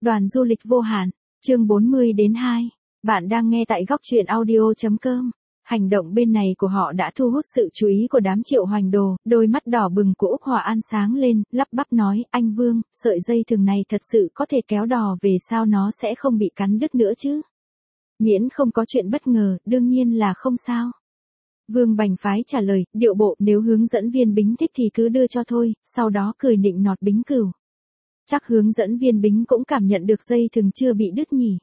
Đoàn du lịch vô hạn, chương 40 đến 2. Bạn đang nghe tại góc truyện audio.com. Hành động bên này của họ đã thu hút sự chú ý của đám Triệu Hoành Đồ, đôi mắt đỏ bừng của Úc Hòa An sáng lên, lắp bắp nói, anh Vương, sợi dây thừng này thật sự có thể kéo đò về sao nó sẽ không bị cắn đứt nữa chứ? Miễn không có chuyện bất ngờ, đương nhiên là không sao. Vương Bành Phái trả lời, điệu bộ nếu hướng dẫn viên Bính thích thì cứ đưa cho thôi, sau đó cười nịnh nọt Bính Cửu. Chắc hướng dẫn viên Bính cũng cảm nhận được dây thừng chưa bị đứt nhỉ.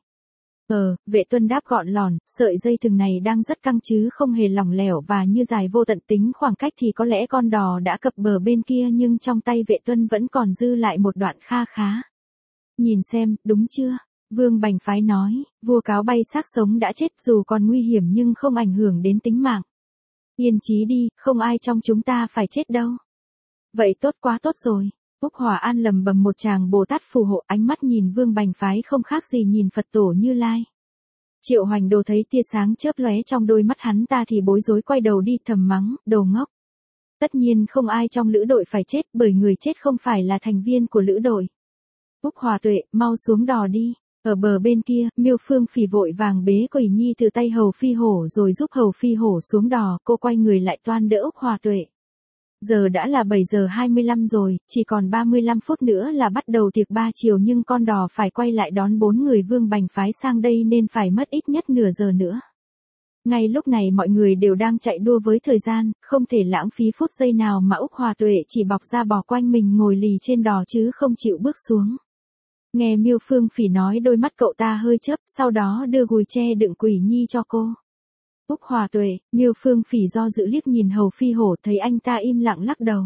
Vệ Tuân đáp gọn lòn, sợi dây thừng này đang rất căng chứ không hề lỏng lẻo và như dài vô tận tính khoảng cách thì có lẽ con đò đã cập bờ bên kia nhưng trong tay Vệ Tuân vẫn còn dư lại một đoạn kha khá. Nhìn xem, đúng chưa? Vương Bành Phái nói, vua cáo bay xác sống đã chết dù còn nguy hiểm nhưng không ảnh hưởng đến tính mạng. Yên chí đi, không ai trong chúng ta phải chết đâu. Vậy tốt quá tốt rồi. Úc Hòa An lầm bầm một tràng Bồ Tát phù hộ, ánh mắt nhìn Vương Bành Phái không khác gì nhìn Phật tổ Như Lai. Triệu Hoành Đồ thấy tia sáng chớp lóe trong đôi mắt hắn ta thì bối rối quay đầu đi thầm mắng, đồ ngốc. Tất nhiên không ai trong lữ đội phải chết bởi người chết không phải là thành viên của lữ đội. Úc Hòa Tuệ, mau xuống đò đi. Ở bờ bên kia, Miêu Phương Phỉ vội vàng bế Quỷ Nhi từ tay Hầu Phi Hổ rồi giúp Hầu Phi Hổ xuống đò, cô quay người lại toan đỡ Úc Hòa Tuệ. Giờ đã là 7 giờ 25 rồi, chỉ còn 35 phút nữa là bắt đầu tiệc 3 chiều nhưng con đò phải quay lại đón 4 người Vương Bành Phái sang đây nên phải mất ít nhất nửa giờ nữa. Ngay lúc này mọi người đều đang chạy đua với thời gian, không thể lãng phí phút giây nào mà Úc Hòa Tuệ chỉ bọc ra bò quanh mình ngồi lì trên đò chứ không chịu bước xuống. Nghe Miêu Phương Phỉ nói đôi mắt cậu ta hơi chớp, sau đó đưa gùi tre đựng Quỷ Nhi cho cô. Úc Hòa Tuệ, Miêu Phương Phỉ do dự liếc nhìn Hầu Phi Hổ thấy anh ta im lặng lắc đầu.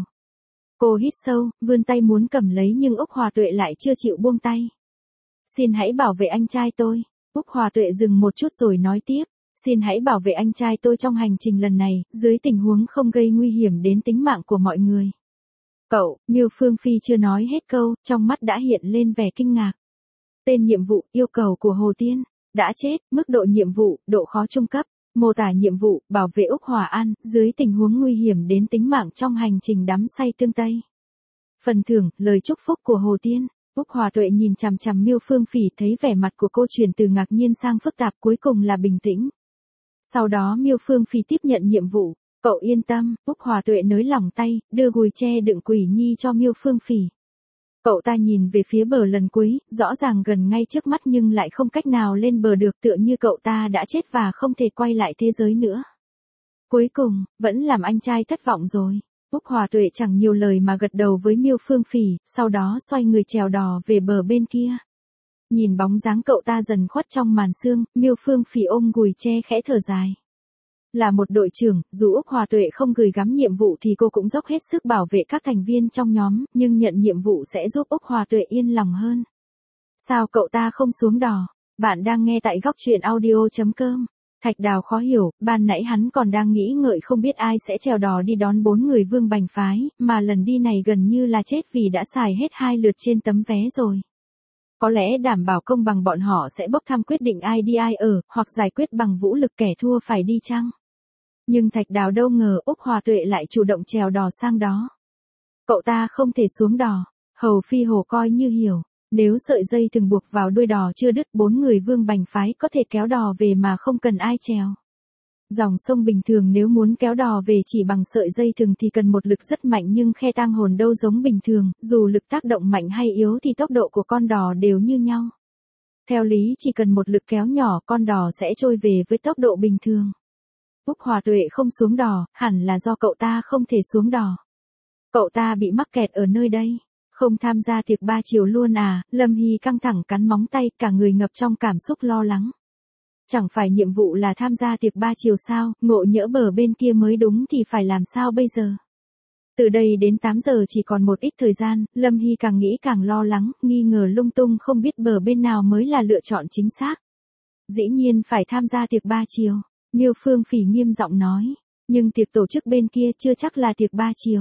Cô hít sâu, vươn tay muốn cầm lấy nhưng Úc Hòa Tuệ lại chưa chịu buông tay. Xin hãy bảo vệ anh trai tôi. Úc Hòa Tuệ dừng một chút rồi nói tiếp. Xin hãy bảo vệ anh trai tôi trong hành trình lần này, dưới tình huống không gây nguy hiểm đến tính mạng của mọi người. Cậu, Miêu Phương Phi chưa nói hết câu, trong mắt đã hiện lên vẻ kinh ngạc. Tên nhiệm vụ, yêu cầu của Hồ Tiên, đã chết, mức độ nhiệm vụ, độ khó trung cấp. Mô tả nhiệm vụ, bảo vệ Úc Hòa An, dưới tình huống nguy hiểm đến tính mạng trong hành trình đắm say tương Tây. Phần thưởng, lời chúc phúc của Hồ Tiên. Úc Hòa Tuệ nhìn chằm chằm Miêu Phương Phỉ thấy vẻ mặt của cô chuyển từ ngạc nhiên sang phức tạp cuối cùng là bình tĩnh. Sau đó Miêu Phương Phỉ tiếp nhận nhiệm vụ. Cậu yên tâm, Úc Hòa Tuệ nới lỏng tay, đưa gùi tre đựng Quỷ Nhi cho Miêu Phương Phỉ. Cậu ta nhìn về phía bờ lần cuối, rõ ràng gần ngay trước mắt nhưng lại không cách nào lên bờ được tựa như cậu ta đã chết và không thể quay lại thế giới nữa. Cuối cùng, vẫn làm anh trai thất vọng rồi. Úc Hòa Tuệ chẳng nhiều lời mà gật đầu với Miêu Phương Phỉ, sau đó xoay người chèo đò về bờ bên kia. Nhìn bóng dáng cậu ta dần khuất trong màn sương, Miêu Phương Phỉ ôm gùi tre khẽ thở dài. Là một đội trưởng, dù Úc Hòa Tuệ không gửi gắm nhiệm vụ thì cô cũng dốc hết sức bảo vệ các thành viên trong nhóm, nhưng nhận nhiệm vụ sẽ giúp Úc Hòa Tuệ yên lòng hơn. Sao cậu ta không xuống đò? Bạn đang nghe tại góc truyện audio.com. Thạch Đào khó hiểu, ban nãy hắn còn đang nghĩ ngợi không biết ai sẽ chèo đò đi đón 4 người Vương Bành Phái, mà lần đi này gần như là chết vì đã xài hết 2 lượt trên tấm vé rồi. Có lẽ đảm bảo công bằng bọn họ sẽ bốc thăm quyết định ai đi ai ở, hoặc giải quyết bằng vũ lực kẻ thua phải đi chăng? Nhưng Thạch Đào đâu ngờ Úc Hòa Tuệ lại chủ động chèo đò sang đó. Cậu ta không thể xuống đò. Hầu Phi Hổ coi như hiểu. Nếu sợi dây thừng buộc vào đuôi đò chưa đứt 4 người Vương Bành Phái có thể kéo đò về mà không cần ai chèo. Dòng sông bình thường nếu muốn kéo đò về chỉ bằng sợi dây thừng thì cần một lực rất mạnh nhưng khe tang hồn đâu giống bình thường, dù lực tác động mạnh hay yếu thì tốc độ của con đò đều như nhau. Theo lý chỉ cần một lực kéo nhỏ con đò sẽ trôi về với tốc độ bình thường. Úc Hòa Tuệ không xuống đò, hẳn là do cậu ta không thể xuống đò. Cậu ta bị mắc kẹt ở nơi đây. Không tham gia tiệc 3 chiều luôn à? Lâm Hy căng thẳng cắn móng tay, cả người ngập trong cảm xúc lo lắng. Chẳng phải nhiệm vụ là tham gia tiệc 3 chiều sao, ngộ nhỡ bờ bên kia mới đúng thì phải làm sao bây giờ? Từ đây đến 8 giờ chỉ còn một ít thời gian, Lâm Hy càng nghĩ càng lo lắng, nghi ngờ lung tung không biết bờ bên nào mới là lựa chọn chính xác. Dĩ nhiên phải tham gia tiệc 3 chiều. Miêu Phương Phỉ nghiêm giọng nói, nhưng tiệc tổ chức bên kia chưa chắc là tiệc 3 chiều.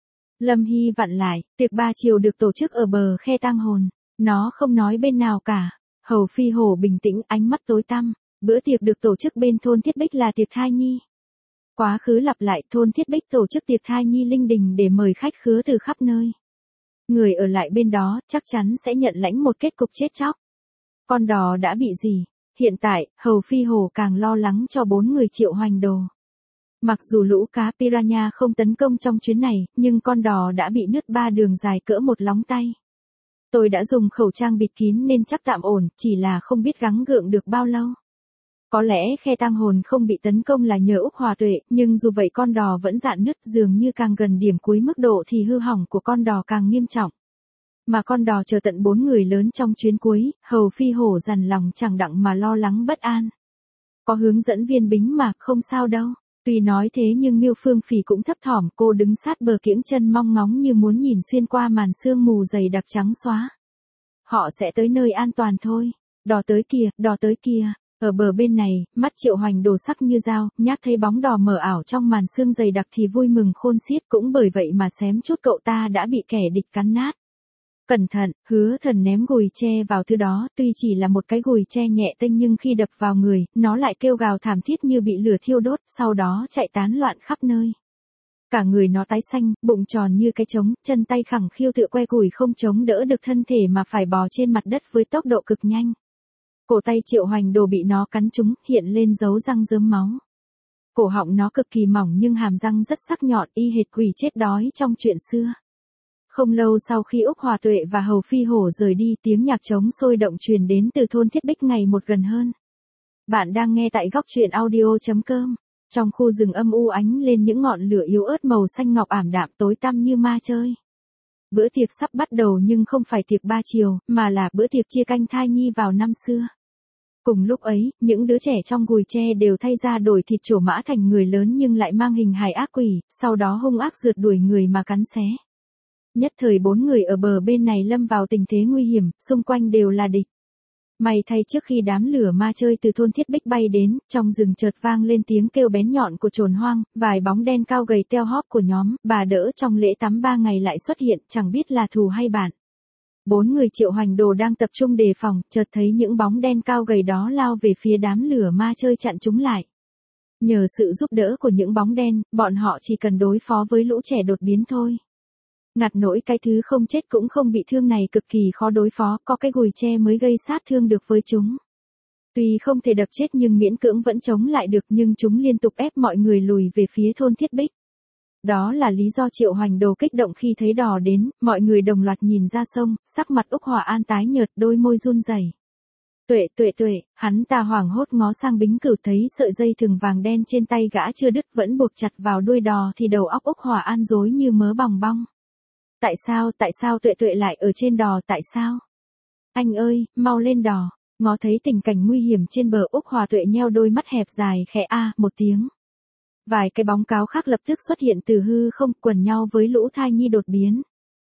Lâm Hy vặn lại, tiệc 3 chiều được tổ chức ở bờ khe tang hồn, nó không nói bên nào cả. Hầu Phi Hổ bình tĩnh, ánh mắt tối tăm, bữa tiệc được tổ chức bên thôn Thiết Bích là tiệc thai nhi. Quá khứ lặp lại, thôn Thiết Bích tổ chức tiệc thai nhi linh đình để mời khách khứa từ khắp nơi. Người ở lại bên đó chắc chắn sẽ nhận lãnh một kết cục chết chóc. Con đò đã bị gì? Hiện tại, Hầu Phi Hổ càng lo lắng cho 4 người Triệu Hoành Đồ. Mặc dù lũ cá piranha không tấn công trong chuyến này, nhưng con đò đã bị nứt 3 đường dài cỡ một lóng tay. Tôi đã dùng khẩu trang bịt kín nên chắc tạm ổn, chỉ là không biết gắng gượng được bao lâu. Có lẽ khe tang hồn không bị tấn công là nhờ Úc Hòa Tuệ, nhưng dù vậy con đò vẫn rạn nứt, dường như càng gần điểm cuối mức độ thì hư hỏng của con đò càng nghiêm trọng. Mà con đò chờ tận 4 người lớn trong chuyến cuối, Hầu Phi Hổ dằn lòng chẳng đặng mà lo lắng bất an. Có hướng dẫn viên Bính mà, không sao đâu. Tuy nói thế nhưng Miêu Phương Phỉ cũng thấp thỏm, cô đứng sát bờ kiễng chân mong ngóng như muốn nhìn xuyên qua màn sương mù dày đặc trắng xóa. Họ sẽ tới nơi an toàn thôi. Đò tới kìa, đò tới kìa. Ở bờ bên này, mắt Triệu Hoành Đồ sắc như dao, nhác thấy bóng đò mờ ảo trong màn sương dày đặc thì vui mừng khôn xiết, cũng bởi vậy mà xém chút cậu ta đã bị kẻ địch cắn nát. Cẩn thận, Hứa Thần ném gùi tre vào thứ đó, tuy chỉ là một cái gùi tre nhẹ tênh nhưng khi đập vào người, nó lại kêu gào thảm thiết như bị lửa thiêu đốt, sau đó chạy tán loạn khắp nơi. Cả người nó tái xanh, bụng tròn như cái trống, chân tay khẳng khiu tựa que gùi không chống đỡ được thân thể mà phải bò trên mặt đất với tốc độ cực nhanh. Cổ tay Triệu Hoành Đồ bị nó cắn trúng, hiện lên dấu răng rớm máu. Cổ họng nó cực kỳ mỏng nhưng hàm răng rất sắc nhọn, y hệt quỷ chết đói trong chuyện xưa. Không lâu sau khi Úc Hòa Tuệ và Hầu Phi Hổ rời đi, tiếng nhạc trống sôi động truyền đến từ thôn Thiết Bích ngày một gần hơn. Bạn đang nghe tại góc truyện audio.com. Trong khu rừng âm u ánh lên những ngọn lửa yếu ớt màu xanh ngọc ảm đạm tối tăm như ma chơi. Bữa tiệc sắp bắt đầu nhưng không phải tiệc 3 chiều, mà là bữa tiệc chia canh thai nhi vào năm xưa. Cùng lúc ấy, những đứa trẻ trong gùi tre đều thay ra đổi thịt trổ mã thành người lớn nhưng lại mang hình hài ác quỷ, sau đó hung ác rượt đuổi người mà cắn xé. Nhất thời 4 người ở bờ bên này lâm vào tình thế nguy hiểm, xung quanh đều là địch. May thay trước khi đám lửa ma chơi từ thôn Thiết Bích bay đến, trong rừng chợt vang lên tiếng kêu bén nhọn của chồn hoang, vài bóng đen cao gầy teo hóp của nhóm bà đỡ trong lễ tắm 3 ngày lại xuất hiện, chẳng biết là thù hay bạn. 4 người Triệu Hoành Đồ đang tập trung đề phòng, chợt thấy những bóng đen cao gầy đó lao về phía đám lửa ma chơi chặn chúng lại. Nhờ sự giúp đỡ của những bóng đen, bọn họ chỉ cần đối phó với lũ trẻ đột biến thôi. Ngặt nỗi cái thứ không chết cũng không bị thương này cực kỳ khó đối phó, có cái gùi tre mới gây sát thương được với chúng. Tuy không thể đập chết nhưng miễn cưỡng vẫn chống lại được, nhưng chúng liên tục ép mọi người lùi về phía thôn Thiết Bích. Đó là lý do Triệu Hoành Đồ kích động khi thấy đò đến, mọi người đồng loạt nhìn ra sông, sắc mặt Úc Hòa An tái nhợt, đôi môi run rẩy. Tuệ, hắn ta hoảng hốt ngó sang Bính Cửu, thấy sợi dây thừng vàng đen trên tay gã chưa đứt vẫn buộc chặt vào đuôi đò thì đầu óc Úc Hòa An rối như mớ bòng bong. Tại sao Tuệ lại ở trên đò, tại sao? Anh ơi, mau lên đò. Ngó thấy tình cảnh nguy hiểm trên bờ, Úc Hòa Tuệ nheo đôi mắt hẹp dài khẽ a một tiếng. Vài cái bóng cáo khác lập tức xuất hiện từ hư không, quần nhau với lũ thai nhi đột biến.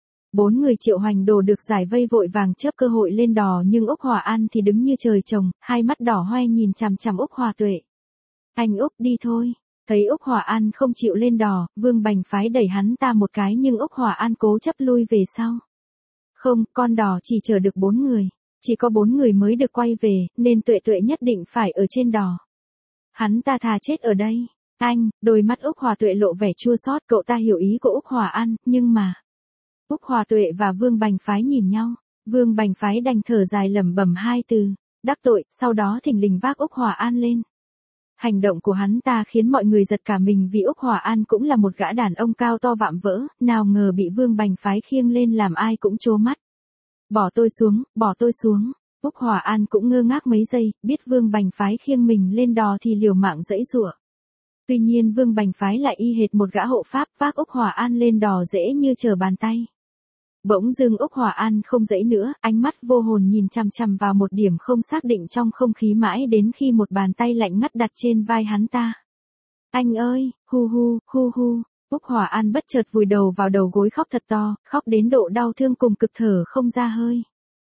4 người Triệu Hoành Đồ được giải vây vội vàng chớp cơ hội lên đò, nhưng Úc Hòa An thì đứng như trời trồng, hai mắt đỏ hoe nhìn chằm chằm Úc Hòa Tuệ. Anh Úc, đi thôi. Thấy Úc Hòa An không chịu lên đò, Vương Bành Phái đẩy hắn ta một cái nhưng Úc Hòa An cố chấp lui về sau. Không, con đò chỉ chở được 4 người. Chỉ có 4 người mới được quay về, nên Tuệ nhất định phải ở trên đò. Hắn ta thà chết ở đây. Anh, đôi mắt Úc Hòa Tuệ lộ vẻ chua xót, cậu ta hiểu ý của Úc Hòa An, nhưng mà... Úc Hòa Tuệ và Vương Bành Phái nhìn nhau, Vương Bành Phái đành thở dài lẩm bẩm 2 từ, đắc tội, sau đó thình lình vác Úc Hòa An lên. Hành động của hắn ta khiến mọi người giật cả mình vì Úc Hòa An cũng là một gã đàn ông cao to vạm vỡ, nào ngờ bị Vương Bành Phái khiêng lên làm ai cũng trố mắt. Bỏ tôi xuống. Úc Hòa An cũng ngơ ngác mấy giây, biết Vương Bành Phái khiêng mình lên đò thì liều mạng giãy giụa. Tuy nhiên Vương Bành Phái lại y hệt một gã hộ pháp, vác Úc Hòa An lên đò dễ như trở bàn tay. Bỗng dưng Úc Hòa An không giãy nữa, ánh mắt vô hồn nhìn chằm chằm vào một điểm không xác định trong không khí mãi đến khi một bàn tay lạnh ngắt đặt trên vai hắn ta. Anh ơi, hu hu. Úc Hòa An bất chợt vùi đầu vào đầu gối khóc thật to, khóc đến độ đau thương cùng cực thở không ra hơi.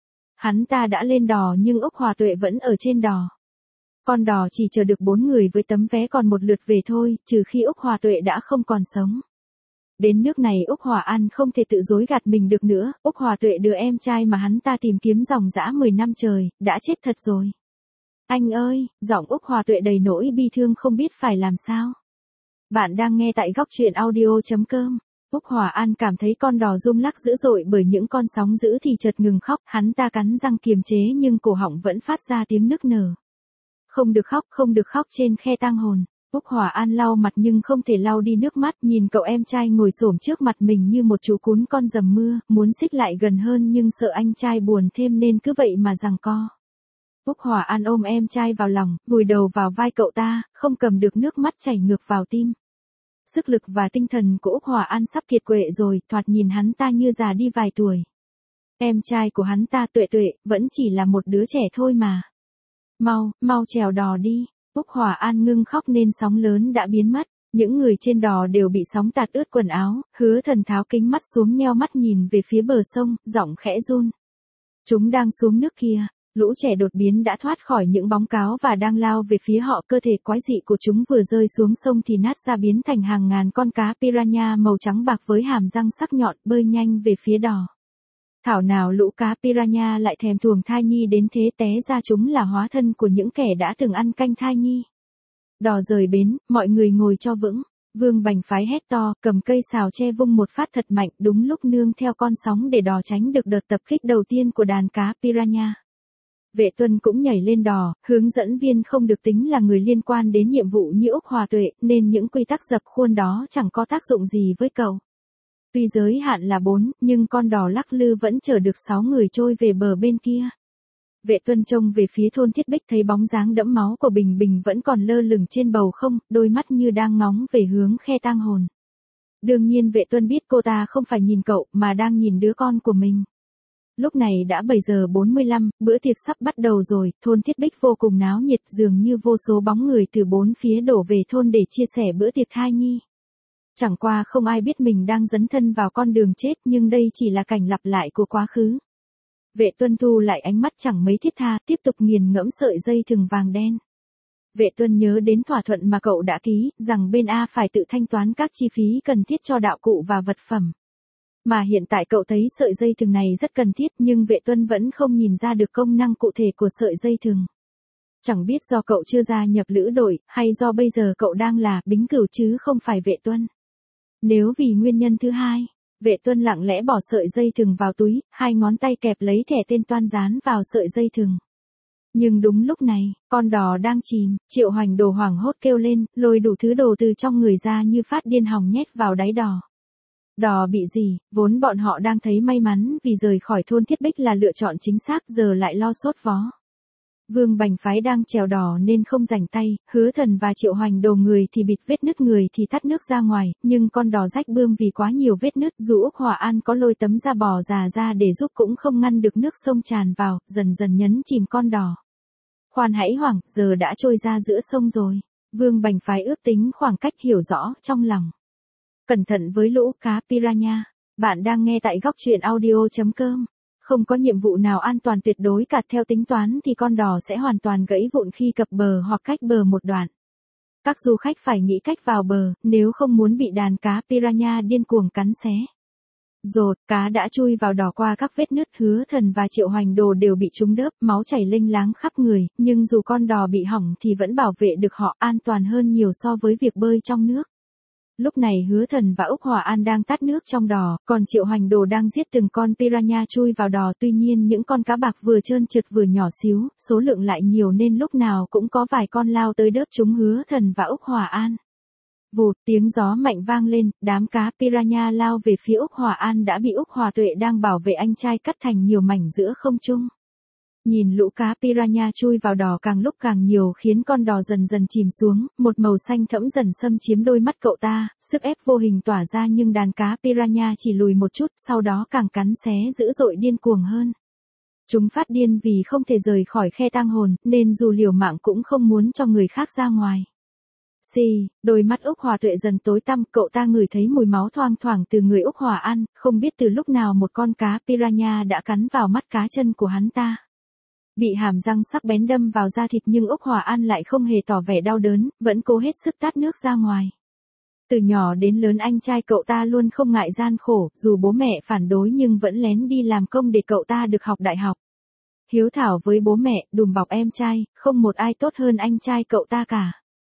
Hắn ta đã lên đò nhưng Úc Hòa Tuệ vẫn ở trên đò. Con đò chỉ chờ được 4 người với tấm vé còn một lượt về thôi, trừ khi Úc Hòa Tuệ đã không còn sống. Đến nước này Úc Hòa An không thể tự dối gạt mình được nữa, Úc Hòa Tuệ đứa em trai mà hắn ta tìm kiếm dòng dã 10 năm trời, đã chết thật rồi. Anh ơi, giọng Úc Hòa Tuệ đầy nỗi bi thương không biết phải làm sao. Bạn đang nghe tại góc truyện audio.com. Úc Hòa An cảm thấy con đò rung lắc dữ dội bởi những con sóng dữ thì chợt ngừng khóc, hắn ta cắn răng kiềm chế nhưng cổ họng vẫn phát ra tiếng nức nở. Không được khóc trên khe tang hồn. Úc Hòa An lau mặt nhưng không thể lau đi nước mắt, nhìn cậu em trai ngồi xổm trước mặt mình như một chú cún con dầm mưa, muốn xích lại gần hơn nhưng sợ anh trai buồn thêm nên cứ vậy mà giằng co. Úc Hòa An ôm em trai vào lòng, vùi đầu vào vai cậu ta, không cầm được nước mắt chảy ngược vào tim. Sức lực và tinh thần của Úc Hòa An sắp kiệt quệ rồi, thoạt nhìn hắn ta như già đi vài tuổi. Em trai của hắn ta Tuệ Tuệ, vẫn chỉ là một đứa trẻ thôi mà. Mau chèo đò đi. Úc Hòa An ngưng khóc nên sóng lớn đã biến mất. Những người trên đò đều bị sóng tạt ướt quần áo, Hứa Thần tháo kính mắt xuống nheo mắt nhìn về phía bờ sông, giọng khẽ run. Chúng đang xuống nước kia. Lũ trẻ đột biến đã thoát khỏi những bóng cáo và đang lao về phía họ, cơ thể quái dị của chúng vừa rơi xuống sông thì nát ra biến thành hàng ngàn con cá piranha màu trắng bạc với hàm răng sắc nhọn bơi nhanh về phía đò. Thảo nào lũ cá piranha lại thèm thuồng thai nhi đến thế, té ra chúng là hóa thân của những kẻ đã từng ăn canh thai nhi. Đò rời bến, mọi người ngồi cho vững. Vương Bành Phái hét to, cầm cây sào tre vung một phát thật mạnh, đúng lúc nương theo con sóng để đò tránh được đợt tập kích đầu tiên của đàn cá piranha. Vệ Tuân cũng nhảy lên đò, hướng dẫn viên không được tính là người liên quan đến nhiệm vụ như Úc Hòa Tuệ, nên những quy tắc dập khuôn đó chẳng có tác dụng gì với cậu. Tuy giới hạn là 4, nhưng con đò lắc lư vẫn chở được 6 người trôi về bờ bên kia. Vệ Tuân trông về phía thôn Thiết Bích thấy bóng dáng đẫm máu của Bình Bình vẫn còn lơ lửng trên bầu không, đôi mắt như đang ngóng về hướng khe tang hồn. Đương nhiên Vệ Tuân biết cô ta không phải nhìn cậu mà đang nhìn đứa con của mình. Lúc này đã 7 giờ 45, bữa tiệc sắp bắt đầu rồi, thôn Thiết Bích vô cùng náo nhiệt, dường như vô số bóng người từ bốn phía đổ về thôn để chia sẻ bữa tiệc thai nhi. Chẳng qua không ai biết mình đang dấn thân vào con đường chết, nhưng đây chỉ là cảnh lặp lại của quá khứ. Vệ Tuân thu lại ánh mắt chẳng mấy thiết tha, tiếp tục nghiền ngẫm sợi dây thừng vàng đen. Vệ Tuân nhớ đến thỏa thuận mà cậu đã ký, rằng bên A phải tự thanh toán các chi phí cần thiết cho đạo cụ và vật phẩm. Mà hiện tại cậu thấy sợi dây thừng này rất cần thiết, nhưng Vệ Tuân vẫn không nhìn ra được công năng cụ thể của sợi dây thừng. Chẳng biết do cậu chưa gia nhập lữ đội, hay do bây giờ cậu đang là Bính Cửu chứ không phải Vệ Tuân. Nếu vì nguyên nhân thứ hai, Vệ Tuân lặng lẽ bỏ sợi dây thừng vào túi, hai ngón tay kẹp lấy thẻ tên toan dán vào sợi dây thừng. Nhưng đúng lúc này, con đò đang chìm, Triệu Hoành Đồ hoảng hốt kêu lên, lôi đủ thứ đồ từ trong người ra như phát điên hòng nhét vào đáy đò. Đò bị gì, vốn bọn họ đang thấy may mắn vì rời khỏi thôn Thiết Bích là lựa chọn chính xác, giờ lại lo sốt vó. Vương Bành Phái đang chèo đò nên không rảnh tay, Hứa Thần và Triệu Hoành Đồ người thì bịt vết nứt, người thì thắt nước ra ngoài, nhưng con đò rách bươm vì quá nhiều vết nứt, dù Úc Hòa An có lôi tấm da bò già ra để giúp cũng không ngăn được nước sông tràn vào, dần dần nhấn chìm con đò. Khoan hãy hoảng, giờ đã trôi ra giữa sông rồi. Vương Bành Phái ước tính khoảng cách hiểu rõ trong lòng. Cẩn thận với lũ cá piranha. Bạn đang nghe tại góc truyện audio.com. Không có nhiệm vụ nào an toàn tuyệt đối cả, theo tính toán thì con đò sẽ hoàn toàn gãy vụn khi cập bờ hoặc cách bờ một đoạn. Các du khách phải nghĩ cách vào bờ, nếu không muốn bị đàn cá piranha điên cuồng cắn xé. Rột, cá đã chui vào đò qua các vết nứt, Hứa Thần và Triệu Hoành Đồ đều bị trúng đớp, máu chảy lênh láng khắp người, nhưng dù con đò bị hỏng thì vẫn bảo vệ được họ, an toàn hơn nhiều so với việc bơi trong nước. Lúc này Hứa Thần và Úc Hòa An đang tát nước trong đò, còn Triệu Hoành Đồ đang giết từng con piranha chui vào đò, tuy nhiên những con cá bạc vừa trơn trượt vừa nhỏ xíu, số lượng lại nhiều nên lúc nào cũng có vài con lao tới đớp chúng Hứa Thần và Úc Hòa An. Vụt, tiếng gió mạnh vang lên, đám cá piranha lao về phía Úc Hòa An đã bị Úc Hòa Tuệ đang bảo vệ anh trai cắt thành nhiều mảnh giữa không trung. Nhìn lũ cá piranha chui vào đò càng lúc càng nhiều khiến con đò dần dần chìm xuống, một màu xanh thẫm dần xâm chiếm đôi mắt cậu ta, sức ép vô hình tỏa ra nhưng đàn cá piranha chỉ lùi một chút, sau đó càng cắn xé dữ dội điên cuồng hơn. Chúng phát điên vì không thể rời khỏi khe tang hồn, nên dù liều mạng cũng không muốn cho người khác ra ngoài. Đôi mắt Úc Hòa Tuệ dần tối tăm, cậu ta ngửi thấy mùi máu thoang thoảng từ người Úc Hòa An, không biết từ lúc nào một con cá piranha đã cắn vào mắt cá chân của hắn ta. Bị hàm răng sắc bén đâm vào da thịt nhưng Úc Hòa An lại không hề tỏ vẻ đau đớn, vẫn cố hết sức tát nước ra ngoài. Từ nhỏ đến lớn anh trai cậu ta luôn không ngại gian khổ, dù bố mẹ phản đối nhưng vẫn lén đi làm công để cậu ta được học đại học. Hiếu thảo với bố mẹ, đùm bọc em trai, không một ai tốt hơn anh trai cậu ta cả.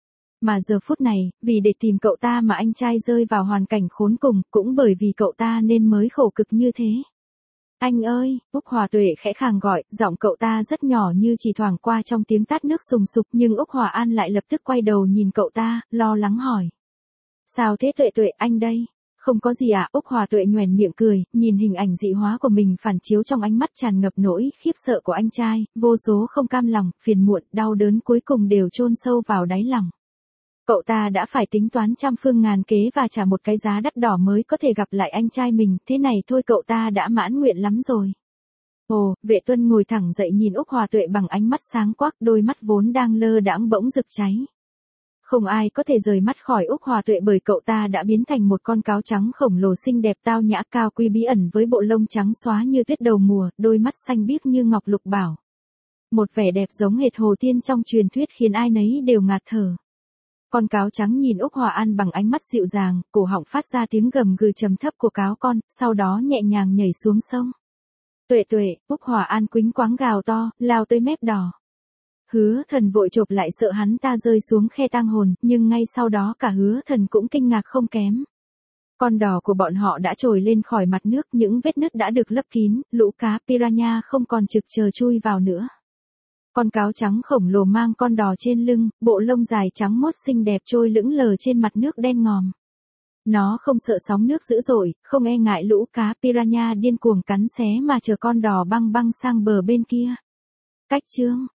Mà giờ phút này, vì để tìm cậu ta mà anh trai rơi vào hoàn cảnh khốn cùng, cũng bởi vì cậu ta nên mới khổ cực như thế. Anh ơi, Úc Hòa Tuệ khẽ khàng gọi, giọng cậu ta rất nhỏ như chỉ thoảng qua trong tiếng tát nước sùng sục, nhưng Úc Hòa An lại lập tức quay đầu nhìn cậu ta, lo lắng hỏi. Sao thế Tuệ Tuệ, anh đây? Không có gì ạ, Úc Hòa Tuệ nhoẻn miệng cười, nhìn hình ảnh dị hóa của mình phản chiếu trong ánh mắt tràn ngập nỗi khiếp sợ của anh trai, vô số không cam lòng, phiền muộn, đau đớn cuối cùng đều chôn sâu vào đáy lòng. Cậu ta đã phải tính toán trăm phương ngàn kế và trả một cái giá đắt đỏ mới có thể gặp lại anh trai mình, thế này thôi cậu ta đã mãn nguyện lắm rồi. Ồ, Vệ Tuân ngồi thẳng dậy nhìn Úc Hòa Tuệ bằng ánh mắt sáng quắc, đôi mắt vốn đang lơ đãng bỗng rực cháy. Không ai có thể rời mắt khỏi Úc Hòa Tuệ bởi cậu ta đã biến thành một con cáo trắng khổng lồ xinh đẹp tao nhã cao quý bí ẩn với bộ lông trắng xóa như tuyết đầu mùa, đôi mắt xanh biếc như ngọc lục bảo. Một vẻ đẹp giống hệt hồ tiên trong truyền thuyết khiến ai nấy đều ngạt thở. Con cáo trắng nhìn Úc Hòa An bằng ánh mắt dịu dàng, cổ họng phát ra tiếng gầm gừ trầm thấp của cáo con, sau đó nhẹ nhàng nhảy xuống sông. Tuệ Tuệ, Úc Hòa An quýnh quáng gào to, lao tới mép đỏ. Hứa Thần vội chộp lại sợ hắn ta rơi xuống khe tang hồn, nhưng ngay sau đó cả Hứa Thần cũng kinh ngạc không kém. Con đò của bọn họ đã trồi lên khỏi mặt nước, những vết nứt đã được lấp kín, lũ cá piranha không còn trực chờ chui vào nữa. Con cáo trắng khổng lồ mang con đò trên lưng, bộ lông dài trắng mốt xinh đẹp trôi lững lờ trên mặt nước đen ngòm. Nó không sợ sóng nước dữ dội, không e ngại lũ cá piranha điên cuồng cắn xé mà chờ con đò băng băng sang bờ bên kia. Cách chương